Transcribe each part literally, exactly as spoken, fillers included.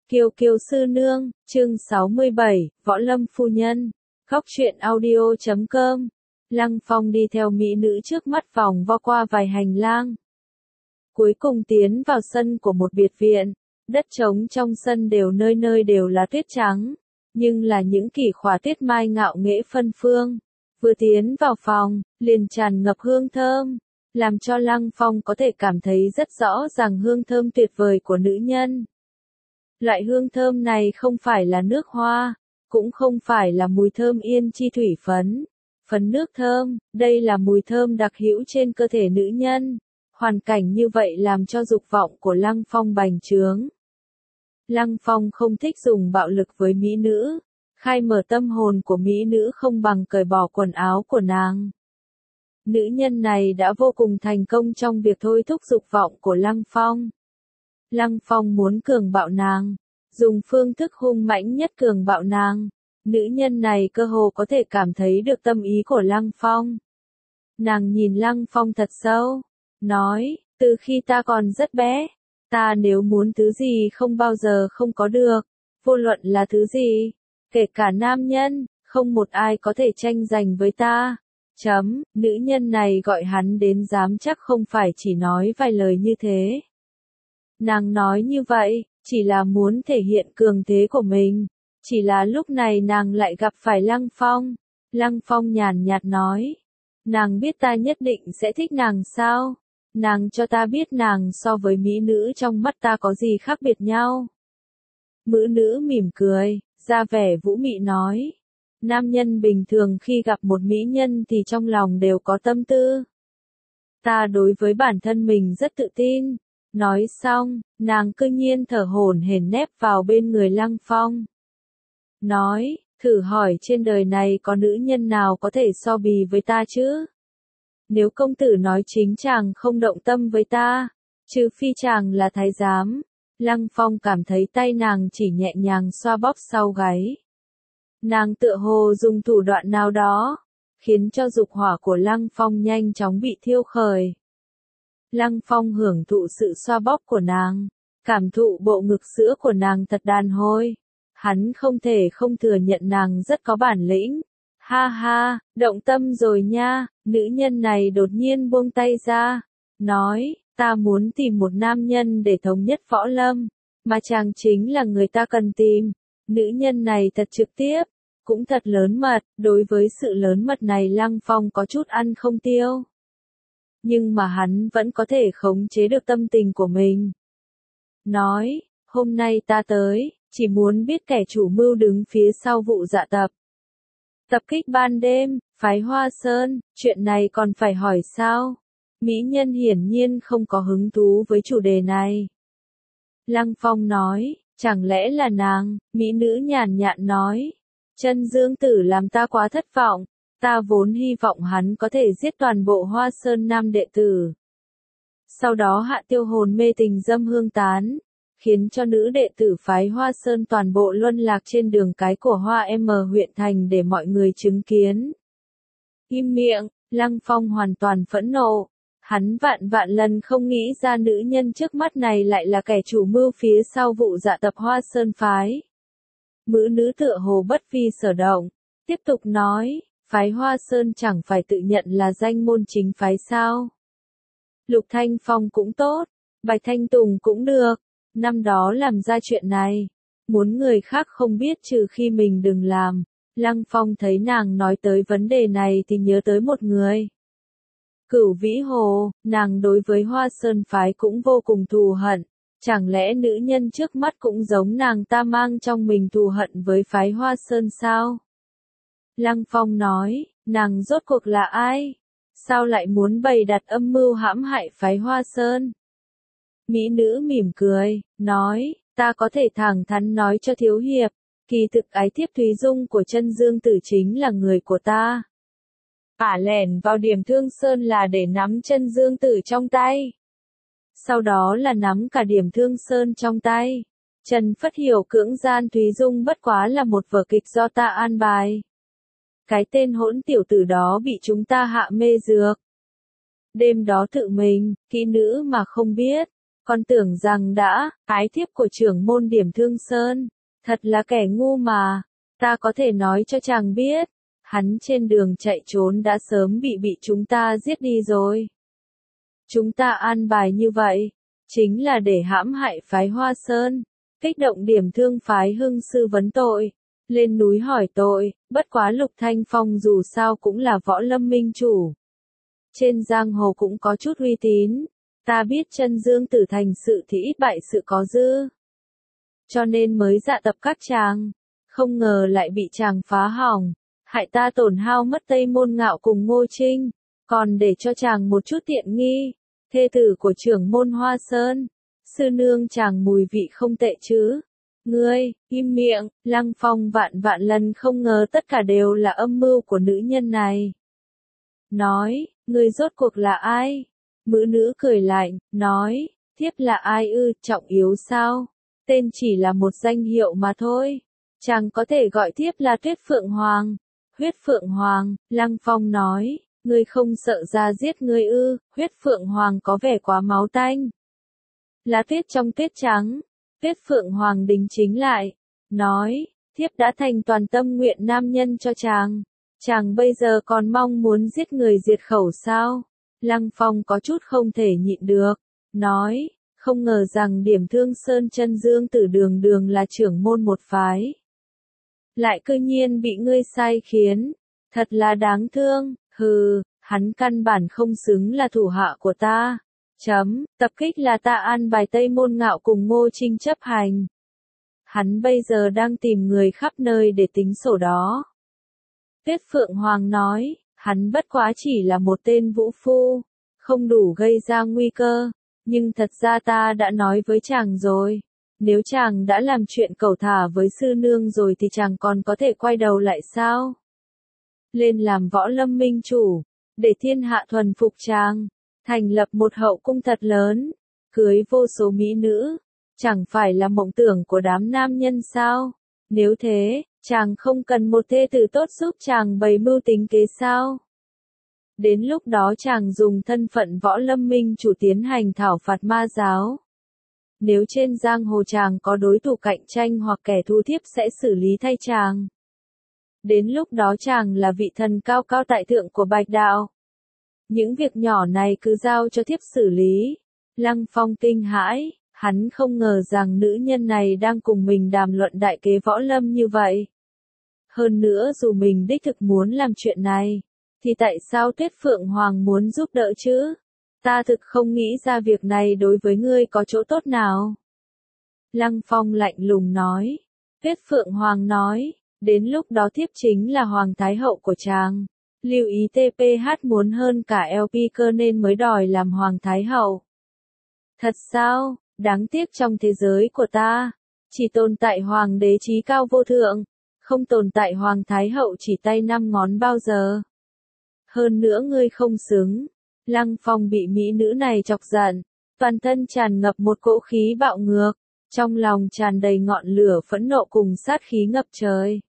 Kiều Kiều sư nương, chương sáu mươi bảy, Võ Lâm phu nhân. Góc truyện audio chấm com. Lăng Phong đi theo mỹ nữ trước mắt vòng vo qua vài hành lang. Cuối cùng tiến vào sân của một biệt viện. Đất trống trong sân đều nơi nơi đều là tuyết trắng, nhưng là những kỷ khỏa tuyết mai ngạo nghễ phân phương. Vừa tiến vào phòng, liền tràn ngập hương thơm, làm cho Lăng Phong có thể cảm thấy rất rõ ràng hương thơm tuyệt vời của nữ nhân. Loại hương thơm này không phải là nước hoa, cũng không phải là mùi thơm yên chi thủy phấn, phấn nước thơm, đây là mùi thơm đặc hữu trên cơ thể nữ nhân. Hoàn cảnh như vậy làm cho dục vọng của Lăng Phong bành trướng. Lăng Phong không thích dùng bạo lực với mỹ nữ, khai mở tâm hồn của mỹ nữ không bằng cởi bỏ quần áo của nàng. Nữ nhân này đã vô cùng thành công trong việc thôi thúc dục vọng của Lăng Phong. Lăng Phong muốn cường bạo nàng, dùng phương thức hung mãnh nhất cường bạo nàng. Nữ nhân này cơ hồ có thể cảm thấy được tâm ý của Lăng Phong. Nàng nhìn Lăng Phong thật sâu, nói, từ khi ta còn rất bé, ta nếu muốn thứ gì không bao giờ không có được, vô luận là thứ gì, kể cả nam nhân, không một ai có thể tranh giành với ta. Chấm, nữ nhân này gọi hắn đến dám chắc không phải chỉ nói vài lời như thế. Nàng nói như vậy, chỉ là muốn thể hiện cường thế của mình. Chỉ là lúc này nàng lại gặp phải Lăng Phong. Lăng Phong nhàn nhạt nói. Nàng biết ta nhất định sẽ thích nàng sao? Nàng cho ta biết nàng so với mỹ nữ trong mắt ta có gì khác biệt nhau. Mỹ nữ mỉm cười, ra vẻ vũ mị nói. Nam nhân bình thường khi gặp một mỹ nhân thì trong lòng đều có tâm tư. Ta đối với bản thân mình rất tự tin. Nói xong, nàng cư nhiên thở hổn hển nép vào bên người Lăng Phong. Nói, thử hỏi trên đời này có nữ nhân nào có thể so bì với ta chứ? Nếu công tử nói chính chàng không động tâm với ta, trừ phi chàng là thái giám. Lăng Phong cảm thấy tay nàng chỉ nhẹ nhàng xoa bóp sau gáy. Nàng tựa hồ dùng thủ đoạn nào đó, khiến cho dục hỏa của Lăng Phong nhanh chóng bị thiêu khởi. Lăng Phong hưởng thụ sự xoa bóp của nàng, cảm thụ bộ ngực sữa của nàng thật đàn hồi. Hắn không thể không thừa nhận nàng rất có bản lĩnh. Ha ha, động tâm rồi nha, nữ nhân này đột nhiên buông tay ra, nói, ta muốn tìm một nam nhân để thống nhất võ lâm, mà chàng chính là người ta cần tìm. Nữ nhân này thật trực tiếp, cũng thật lớn mật, đối với sự lớn mật này Lăng Phong có chút ăn không tiêu. Nhưng mà hắn vẫn có thể khống chế được tâm tình của mình. Nói, hôm nay ta tới, chỉ muốn biết kẻ chủ mưu đứng phía sau vụ dạ tập. Tập kích ban đêm, phái Hoa Sơn, chuyện này còn phải hỏi sao? Mỹ nhân hiển nhiên không có hứng thú với chủ đề này. Lăng Phong nói, chẳng lẽ là nàng? Mỹ nữ nhàn nhạt nói, Chân Dương Tử làm ta quá thất vọng. Ta vốn hy vọng hắn có thể giết toàn bộ Hoa Sơn Nam đệ tử. Sau đó hạ tiêu hồn mê tình dâm hương tán, khiến cho nữ đệ tử phái Hoa Sơn toàn bộ luân lạc trên đường cái của Hoa M huyện thành để mọi người chứng kiến. Im miệng, Lăng Phong hoàn toàn phẫn nộ. Hắn vạn vạn lần không nghĩ ra nữ nhân trước mắt này lại là kẻ chủ mưu phía sau vụ dạ tập Hoa Sơn phái. Mỹ nữ tựa hồ bất vi sở động, tiếp tục nói. Phái Hoa Sơn chẳng phải tự nhận là danh môn chính phái sao? Lục Thanh Phong cũng tốt, Bạch Thanh Tùng cũng được, năm đó làm ra chuyện này, muốn người khác không biết trừ khi mình đừng làm. Lăng Phong thấy nàng nói tới vấn đề này thì nhớ tới một người. Cửu Vĩ Hồ, nàng đối với Hoa Sơn phái cũng vô cùng thù hận, chẳng lẽ nữ nhân trước mắt cũng giống nàng ta mang trong mình thù hận với phái Hoa Sơn sao? Lăng Phong nói, nàng rốt cuộc là ai? Sao lại muốn bày đặt âm mưu hãm hại phái Hoa Sơn? Mỹ nữ mỉm cười, nói, ta có thể thẳng thắn nói cho thiếu hiệp, kỳ thực ái thiếp Thúy Dung của Chân Dương Tử chính là người của ta. Ả lẻn vào Điểm Thương Sơn là để nắm Chân Dương Tử trong tay. Sau đó là nắm cả Điểm Thương Sơn trong tay. Trần Phất hiểu cưỡng gian Thúy Dung bất quá là một vở kịch do ta an bài. Cái tên hỗn tiểu tử đó bị chúng ta hạ mê dược. Đêm đó tự mình, kỹ nữ mà không biết, Còn tưởng rằng đã, ái thiếp của trưởng môn Điểm Thương Sơn, thật là kẻ ngu mà, ta có thể nói cho chàng biết, hắn trên đường chạy trốn đã sớm bị bị chúng ta giết đi rồi. Chúng ta an bài như vậy, chính là để hãm hại phái Hoa Sơn, kích động Điểm Thương phái Hưng sư vấn tội, lên núi hỏi tội, bất quá Lục Thanh Phong dù sao cũng là võ lâm minh chủ. Trên giang hồ cũng có chút uy tín, ta biết chân dương tử thành sự thì ít bại sự có dư. Cho nên mới dạ tập các chàng, không ngờ lại bị chàng phá hỏng, hại ta tổn hao mất Tây Môn Ngạo cùng Ngô Trinh, còn để cho chàng một chút tiện nghi, thê tử của trưởng môn Hoa Sơn, sư nương chàng mùi vị không tệ chứ. Ngươi, im miệng, Lăng Phong vạn vạn lần không ngờ tất cả đều là âm mưu của nữ nhân này. Nói, ngươi rốt cuộc là ai? Mữ nữ cười lạnh, nói, thiếp là ai ư, trọng yếu sao? Tên chỉ là một danh hiệu mà thôi. Chàng có thể gọi thiếp là Tuyết Phượng Hoàng. Huyết Phượng Hoàng, Lăng Phong nói, ngươi không sợ ra giết ngươi ư, Huyết Phượng Hoàng có vẻ quá máu tanh. Lá tuyết trong tuyết trắng, Tuyết Phượng Hoàng đính chính lại, nói, thiếp đã thành toàn tâm nguyện nam nhân cho chàng. Chàng bây giờ còn mong muốn giết người diệt khẩu sao? Lăng Phong có chút không thể nhịn được, nói, không ngờ rằng Điểm Thương Sơn chân dương tử đường đường là trưởng môn một phái. Lại cư nhiên bị ngươi sai khiến, thật là đáng thương, hừ, hắn căn bản không xứng là thủ hạ của ta. Chấm, tập kích là ta an bài Tây Môn Ngạo cùng Ngô Trinh chấp hành. Hắn bây giờ đang tìm người khắp nơi để tính sổ đó. Tuyết Phượng Hoàng nói, hắn bất quá chỉ là một tên vũ phu, không đủ gây ra nguy cơ, nhưng thật ra ta đã nói với chàng rồi, nếu chàng đã làm chuyện cẩu thả với sư nương rồi thì chàng còn có thể quay đầu lại sao? Lên làm võ lâm minh chủ, để thiên hạ thuần phục chàng, thành lập một hậu cung thật lớn, cưới vô số mỹ nữ, chẳng phải là mộng tưởng của đám nam nhân sao? Nếu thế, chàng không cần một thê tử tốt giúp chàng bày mưu tính kế sao? Đến lúc đó chàng dùng thân phận võ lâm minh chủ tiến hành thảo phạt ma giáo. Nếu trên giang hồ chàng có đối thủ cạnh tranh hoặc kẻ thù thiếp sẽ xử lý thay chàng. Đến lúc đó chàng là vị thần cao cao tại thượng của Bạch Đạo. Những việc nhỏ này cứ giao cho thiếp xử lý. Lăng Phong kinh hãi, hắn không ngờ rằng nữ nhân này đang cùng mình đàm luận đại kế võ lâm như vậy. Hơn nữa dù mình đích thực muốn làm chuyện này, thì tại sao Tuyết Phượng Hoàng muốn giúp đỡ chứ? Ta thực không nghĩ ra việc này đối với ngươi có chỗ tốt nào. Lăng Phong lạnh lùng nói. Tuyết Phượng Hoàng nói, đến lúc đó thiếp chính là Hoàng Thái Hậu của chàng. Lưu ý tê pê hát muốn hơn cả lờ pê cơ nên mới đòi làm Hoàng Thái Hậu. Thật sao, đáng tiếc trong thế giới của ta, chỉ tồn tại Hoàng đế trí cao vô thượng, không tồn tại Hoàng Thái Hậu chỉ tay năm ngón bao giờ. Hơn nữa ngươi không xứng. Lăng Phong bị mỹ nữ này chọc giận, toàn thân tràn ngập một cỗ khí bạo ngược, trong lòng tràn đầy ngọn lửa phẫn nộ cùng sát khí ngập trời.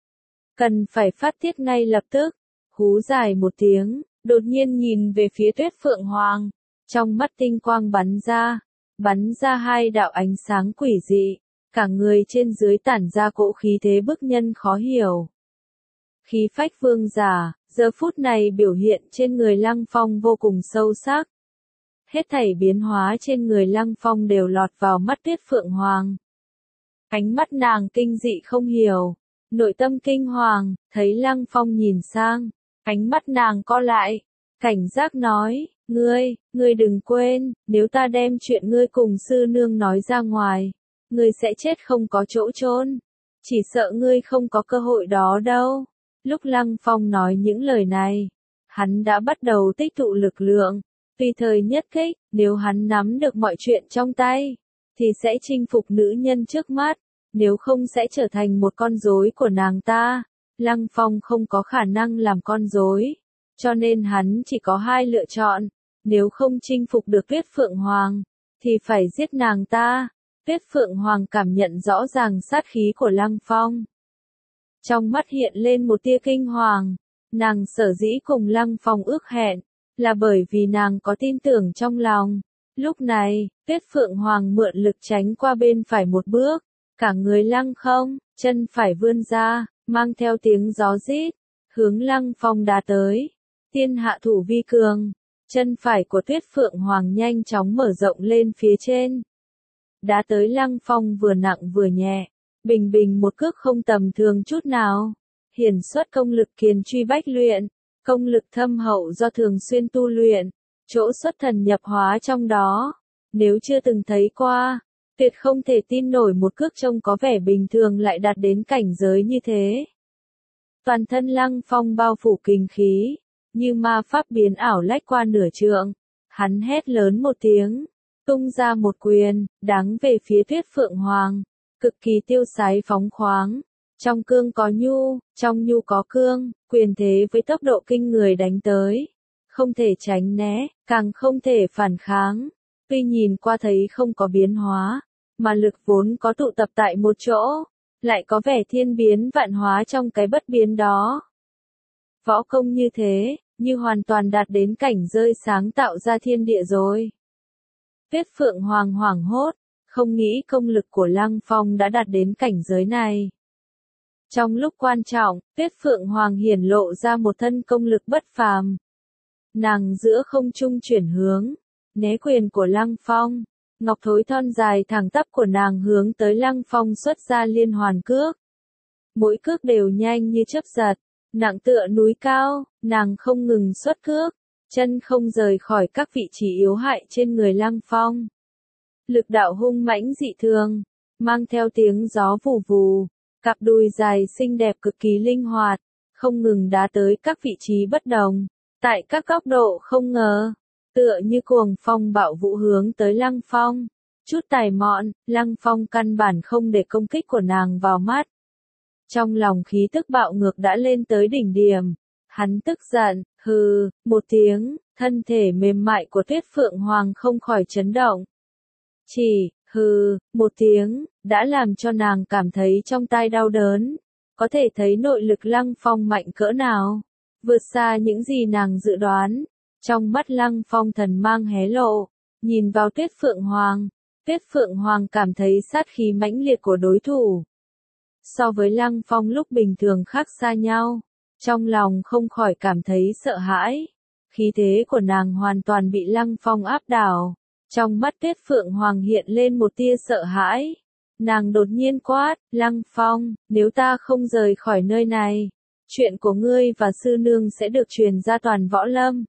Cần phải phát tiết ngay lập tức, hú dài một tiếng, đột nhiên nhìn về phía Tuyết Phượng Hoàng, trong mắt tinh quang bắn ra, bắn ra hai đạo ánh sáng quỷ dị, cả người trên dưới tản ra cỗ khí thế bức nhân khó hiểu. Khí phách vương giả, giờ phút này biểu hiện trên người Lăng Phong vô cùng sâu sắc. Hết thảy biến hóa trên người Lăng Phong đều lọt vào mắt Tuyết Phượng Hoàng. Ánh mắt nàng kinh dị không hiểu, nội tâm kinh hoàng, thấy Lăng Phong nhìn sang, ánh mắt nàng co lại, cảnh giác nói, ngươi, ngươi đừng quên, nếu ta đem chuyện ngươi cùng sư nương nói ra ngoài, ngươi sẽ chết không có chỗ chôn, chỉ sợ ngươi không có cơ hội đó đâu. Lúc Lăng Phong nói những lời này, hắn đã bắt đầu tích tụ lực lượng, tùy thời nhất kích, nếu hắn nắm được mọi chuyện trong tay, thì sẽ chinh phục nữ nhân trước mắt, nếu không sẽ trở thành một con rối của nàng ta. Lăng Phong không có khả năng làm con rối, cho nên hắn chỉ có hai lựa chọn, nếu không chinh phục được Tuyết Phượng Hoàng, thì phải giết nàng ta. Tuyết Phượng Hoàng cảm nhận rõ ràng sát khí của Lăng Phong. Trong mắt hiện lên một tia kinh hoàng, nàng sở dĩ cùng Lăng Phong ước hẹn, là bởi vì nàng có tin tưởng trong lòng, Lúc này, Tuyết Phượng Hoàng mượn lực tránh qua bên phải một bước, cả người lăng không, chân phải vươn ra, mang theo tiếng gió rít, hướng Lăng Phong đá tới. Thiên hạ thủ vi cường, chân phải của Tuyết Phượng Hoàng nhanh chóng mở rộng lên phía trên. Đá tới Lăng Phong vừa nặng vừa nhẹ, bình bình một cước không tầm thường chút nào. Hiển xuất công lực kiền truy bách luyện, công lực thâm hậu do thường xuyên tu luyện, chỗ xuất thần nhập hóa trong đó. Nếu chưa từng thấy qua, tuyệt không thể tin nổi một cước trông có vẻ bình thường lại đạt đến cảnh giới như thế. Toàn thân Lăng Phong bao phủ kình khí, như ma pháp biến ảo lách qua nửa trượng. Hắn hét lớn một tiếng, tung ra một quyền, đắng về phía Tuyết Phượng Hoàng, cực kỳ tiêu sái phóng khoáng. Trong cương có nhu, trong nhu có cương, quyền thế với tốc độ kinh người đánh tới. Không thể tránh né, càng không thể phản kháng. Tuy nhìn qua thấy không có biến hóa, mà lực vốn có tụ tập tại một chỗ, lại có vẻ thiên biến vạn hóa trong cái bất biến đó. Võ công như thế, như hoàn toàn đạt đến cảnh giới sáng tạo ra thiên địa rồi. Tuyết Phượng Hoàng hoảng hốt, không nghĩ công lực của Lăng Phong đã đạt đến cảnh giới này. Trong lúc quan trọng, Tuyết Phượng Hoàng hiển lộ ra một thân công lực bất phàm. Nàng giữa không trung chuyển hướng, né quyền của Lăng Phong, ngọc thối thon dài thẳng tắp của nàng hướng tới Lăng Phong xuất ra liên hoàn cước. Mỗi cước đều nhanh như chớp giật, nặng tựa núi cao, nàng không ngừng xuất cước, chân không rời khỏi các vị trí yếu hại trên người Lăng Phong. Lực đạo hung mãnh dị thường, mang theo tiếng gió vù vù, cặp đùi dài xinh đẹp cực kỳ linh hoạt, không ngừng đá tới các vị trí bất đồng, tại các góc độ không ngờ, tựa như cuồng phong bạo vũ hướng tới Lăng Phong. Chút tài mọn, Lăng Phong căn bản không để công kích của nàng vào mắt. Trong lòng khí tức bạo ngược đã lên tới đỉnh điểm. Hắn tức giận, hừ, một tiếng, thân thể mềm mại của Tuyết Phượng Hoàng không khỏi chấn động. Chỉ, hừ, một tiếng, đã làm cho nàng cảm thấy trong tai đau đớn. Có thể thấy nội lực Lăng Phong mạnh cỡ nào, vượt xa những gì nàng dự đoán. Trong mắt Lăng Phong thần mang hé lộ, nhìn vào Tuyết Phượng Hoàng, Tuyết Phượng Hoàng cảm thấy sát khí mãnh liệt của đối thủ. So với Lăng Phong lúc bình thường khác xa nhau, trong lòng không khỏi cảm thấy sợ hãi. Khí thế của nàng hoàn toàn bị Lăng Phong áp đảo. Trong mắt Tuyết Phượng Hoàng hiện lên một tia sợ hãi. Nàng đột nhiên quát, Lăng Phong, nếu ta không rời khỏi nơi này, chuyện của ngươi và sư nương sẽ được truyền ra toàn võ lâm.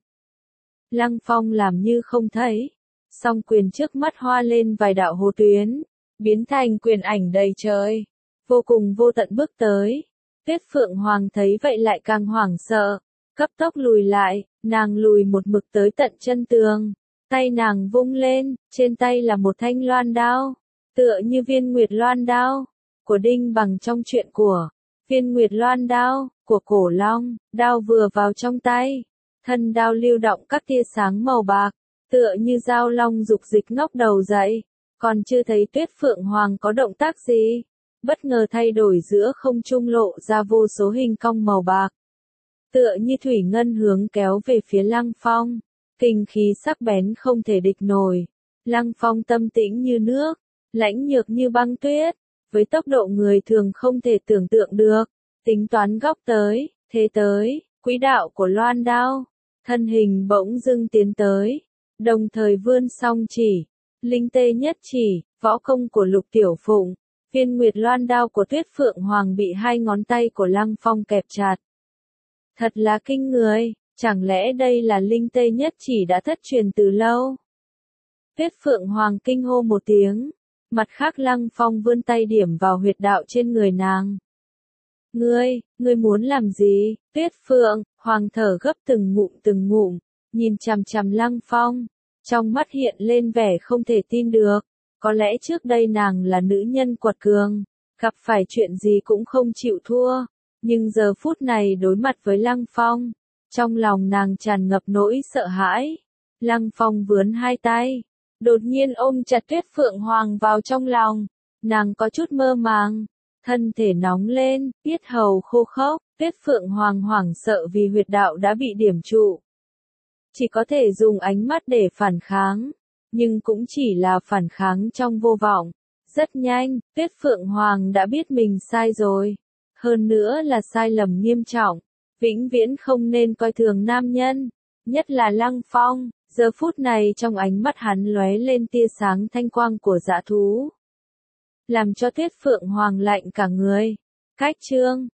Lăng Phong làm như không thấy, song quyền trước mắt hoa lên vài đạo hồ tuyến, biến thành quyền ảnh đầy trời, vô cùng vô tận bước tới. Tuyết Phượng Hoàng thấy vậy lại càng hoảng sợ, cấp tốc lùi lại, nàng lùi một mực tới tận chân tường, tay nàng vung lên, trên tay là một thanh loan đao, tựa như viên nguyệt loan đao của Đinh Bằng trong truyện của viên nguyệt loan đao của Cổ Long. Đao vừa vào trong tay, thân đao lưu động các tia sáng màu bạc, tựa như dao long dục dịch ngóc đầu dậy. Còn chưa thấy Tuyết Phượng Hoàng có động tác gì, bất ngờ thay đổi giữa không trung lộ ra vô số hình cong màu bạc, tựa như thủy ngân hướng kéo về phía Lăng Phong. Kinh khí sắc bén không thể địch nổi. Lăng Phong tâm tĩnh như nước, lãnh nhược như băng tuyết, với tốc độ người thường không thể tưởng tượng được, tính toán góc tới, thế tới, quỹ đạo của loan đao, thân hình bỗng dưng tiến tới, đồng thời vươn song chỉ, linh tê nhất chỉ, võ công của Lục Tiểu Phụng. Viên nguyệt loan đao của Tuyết Phượng Hoàng bị hai ngón tay của Lăng Phong kẹp chặt. Thật là kinh người, chẳng lẽ đây là linh tê nhất chỉ đã thất truyền từ lâu? Tuyết Phượng Hoàng kinh hô một tiếng, mặt khác Lăng Phong vươn tay điểm vào huyệt đạo trên người nàng. Ngươi, ngươi muốn làm gì? Tuyết Phượng Hoàng thở gấp từng ngụm từng ngụm, nhìn chằm chằm Lăng Phong, trong mắt hiện lên vẻ không thể tin được. Có lẽ trước đây nàng là nữ nhân quật cường, gặp phải chuyện gì cũng không chịu thua, nhưng giờ phút này đối mặt với Lăng Phong, trong lòng nàng tràn ngập nỗi sợ hãi. Lăng Phong vướn hai tay, đột nhiên ôm chặt Tuyết Phượng Hoàng vào trong lòng, nàng có chút mơ màng, thân thể nóng lên, yết hầu khô khốc. Tuyết Phượng Hoàng hoảng sợ vì huyệt đạo đã bị điểm trụ, chỉ có thể dùng ánh mắt để phản kháng. nhưng cũng chỉ là phản kháng trong vô vọng. Rất nhanh, Tuyết Phượng Hoàng đã biết mình sai rồi. Hơn nữa là sai lầm nghiêm trọng. Vĩnh viễn không nên coi thường nam nhân. Nhất là Lăng Phong. Giờ phút này trong ánh mắt hắn lóe lên tia sáng thanh quang của dã thú. Làm cho Tuyết Phượng Hoàng lạnh cả người. Cách chương